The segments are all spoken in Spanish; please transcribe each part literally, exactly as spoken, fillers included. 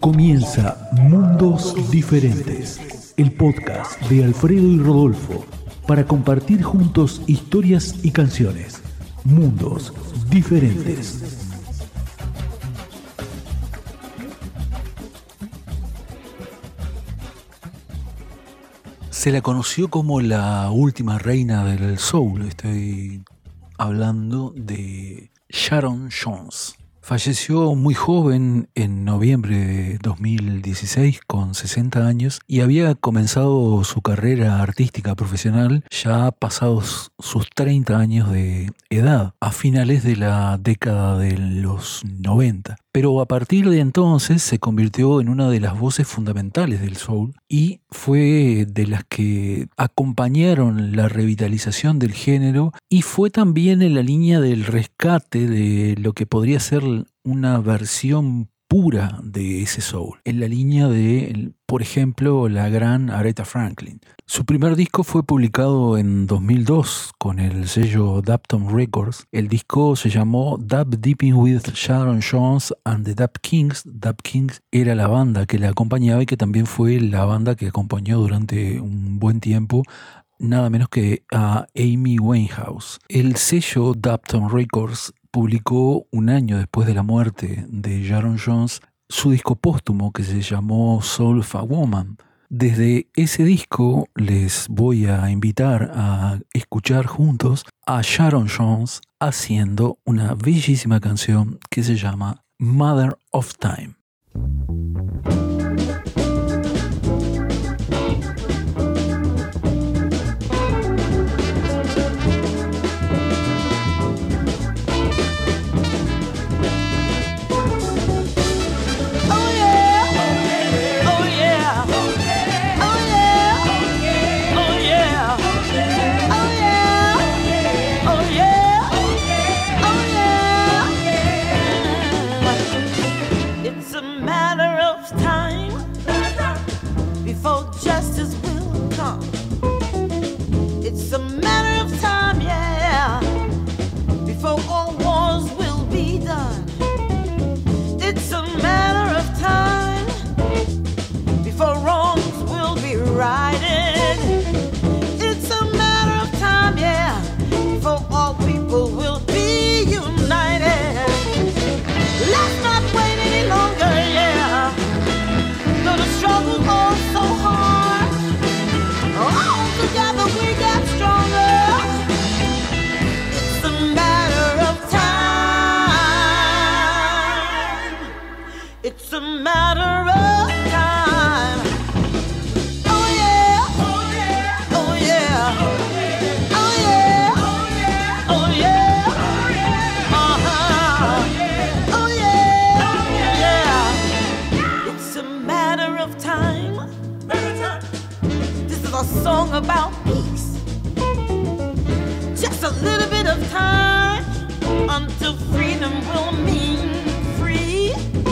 Comienza Mundos Diferentes, el podcast de Alfredo y Rodolfo, para compartir juntos historias y canciones. Mundos Diferentes. Se la conoció como la última reina del soul. Estoy hablando de Sharon Jones. Falleció muy joven en noviembre de dos mil dieciséis con sesenta años y había comenzado su carrera artística profesional ya pasados sus treinta años de edad, a finales de la década de los noventa. Pero a partir de entonces se convirtió en una de las voces fundamentales del soul y fue de las que acompañaron la revitalización del género y fue también en la línea del rescate de lo que podría ser una versión pura de ese soul, en la línea de, por ejemplo, la gran Aretha Franklin. Su primer disco fue publicado en dos mil dos con el sello Dapton Records. El disco se llamó Dub Dipping with Sharon Jones and the Dub Kings. Dub Kings era la banda que la acompañaba y que también fue la banda que acompañó durante un buen tiempo nada menos que a Amy Winehouse. El sello Dapton Records publicó un año después de la muerte de Sharon Jones su disco póstumo que se llamó Soul of a Woman. Desde ese disco les voy a invitar a escuchar juntos a Sharon Jones haciendo una bellísima canción que se llama Mother of Time. Song about peace. Just a little bit of time until freedom will mean free.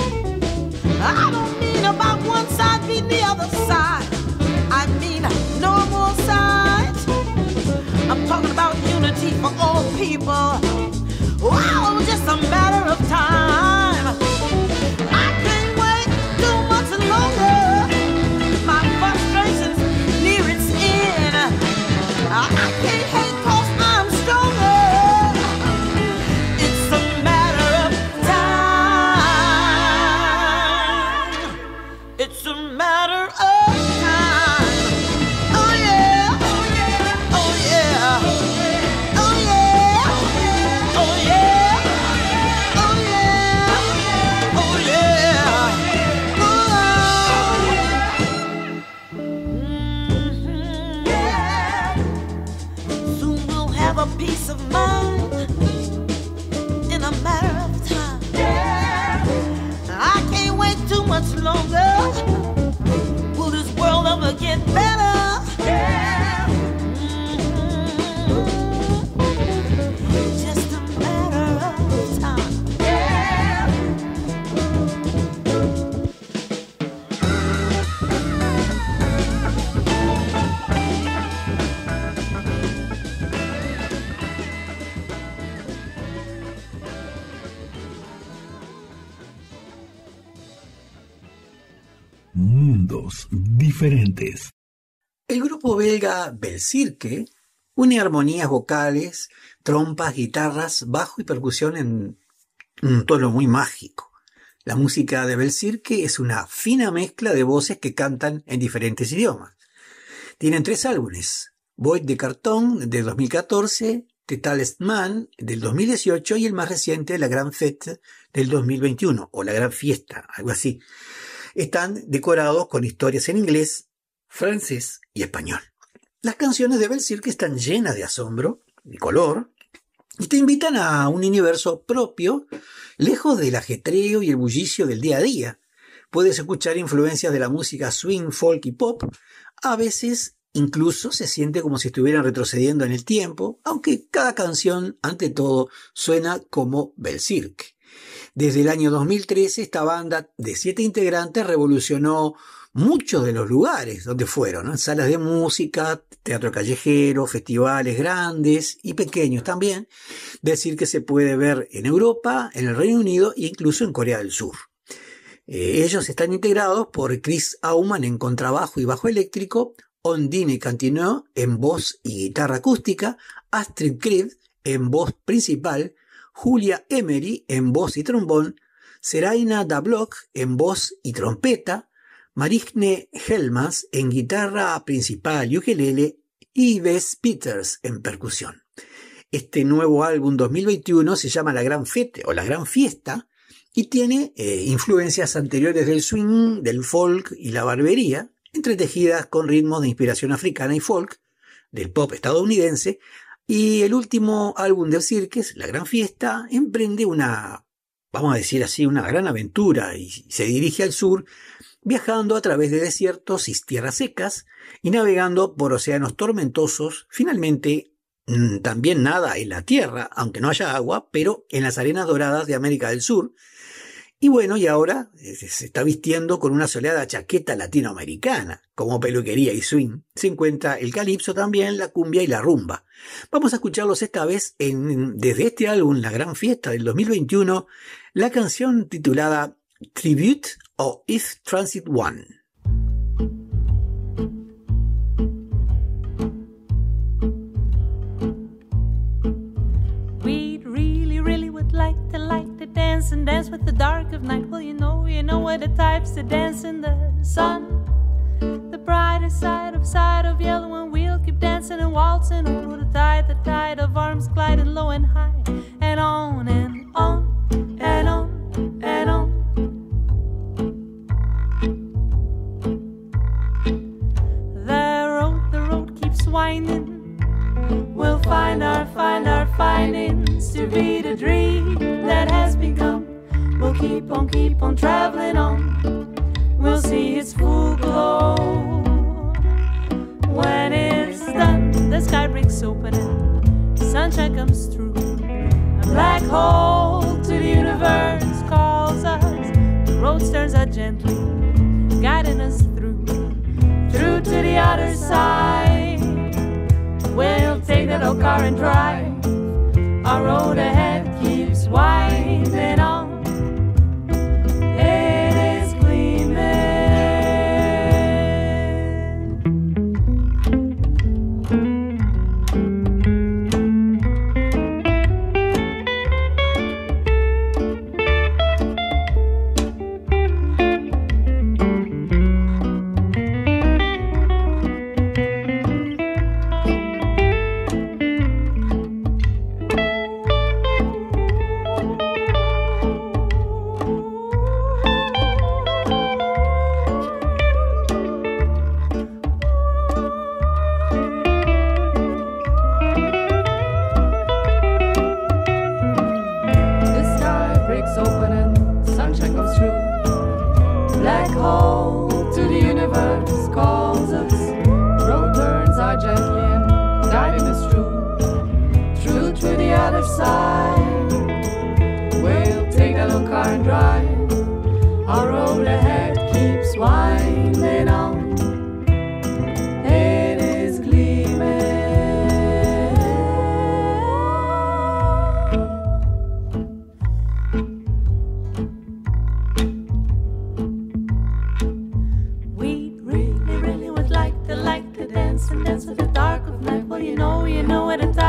I don't mean about one side being the other side. I mean no more sides. I'm talking about unity for all people. Wow, just a matter of time. I can't wait too much longer. My frustrations near its end. I can't hate cause I'm stronger. It's a matter of time. It's a matter of time. Oh yeah. Oh yeah. Oh yeah. Oh yeah. Oh yeah. Oh yeah. Oh yeah. Mm-hmm. Yeah. Soon we'll have a peace of mind in a matter of time. Yeah. I can't wait too much longer. mundos diferentes. El grupo belga Belcirque une armonías vocales, trompas, guitarras, bajo y percusión en un tono muy mágico. La música de Belcirque es una fina mezcla de voces que cantan en diferentes idiomas. Tienen tres álbumes: Boîte de Carton de dos mil catorce, The Talisman del dos mil dieciocho y el más reciente, La Grande Fête del dos mil veintiuno, o La Gran Fiesta, algo así. Están decorados con historias en inglés, francés y español. Las canciones de Belcirque están llenas de asombro, de color, y te invitan a un universo propio, lejos del ajetreo y el bullicio del día a día. Puedes escuchar influencias de la música swing, folk y pop. A veces incluso se siente como si estuvieran retrocediendo en el tiempo, aunque cada canción, ante todo, suena como Belcirque. Desde el año dos mil trece, esta banda de siete integrantes revolucionó muchos de los lugares donde fueron, ¿no? Salas de música, teatro callejero, festivales grandes y pequeños también. Belcirque se puede ver en Europa, en el Reino Unido e incluso en Corea del Sur. Eh, ellos están integrados por Chris Aumann en contrabajo y bajo eléctrico, Ondine Cantineu en voz y guitarra acústica, Astrid Kriv en voz principal, Julia Emery en voz y trombón, Seraina Dablock en voz y trompeta, Marigne Helmas en guitarra principal y ukelele y Bess Peters en percusión. Este nuevo álbum dos mil veintiuno se llama La Gran Fête o La Gran Fiesta y tiene eh, influencias anteriores del swing, del folk y la barbería, entretejidas con ritmos de inspiración africana y folk, del pop estadounidense, y el último álbum de Belcirque, La Gran Fiesta, emprende una, vamos a decir así, una gran aventura y se dirige al sur, viajando a través de desiertos y tierras secas y navegando por océanos tormentosos. Finalmente, mmm, también nada en la tierra, aunque no haya agua, pero en las arenas doradas de América del Sur. Y bueno, y ahora eh, se está vistiendo con una soleada chaqueta latinoamericana, como peluquería y swing. Se encuentra el calipso también, la cumbia y la rumba. Vamos a escucharlos esta vez en, desde este álbum, La Gran Fiesta del dos mil veintiuno, la canción titulada Tribute o If Transit One. We'd really, really would like to like to dance and dance with the dark of night. Well, you know, you know what the types to dance in the sun. The brighter side of side of yellow, and we'll keep dancing and waltzing over the tide, the tide of arms gliding low and high, and on and on and on and on. Winding, we'll find our, find our findings to be the dream that has become. We'll keep on, keep on traveling on. We'll see its full glow. When it's done, the sky breaks open and sunshine comes through. A black hole to the universe calls us. The road turns out gently, guiding us through, through to the other side. We'll take that old car and drive. Our road ahead keeps winding on. It is gleaming.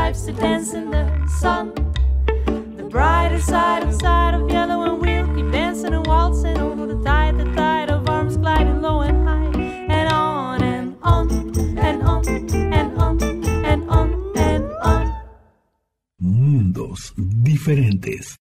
life's to dance in the sun. The brighter side of side of yellow, and we'll keep dancing and waltzing over the tide, the tide of arms gliding low and high, and on and on and on and on and on and on. Mundos diferentes.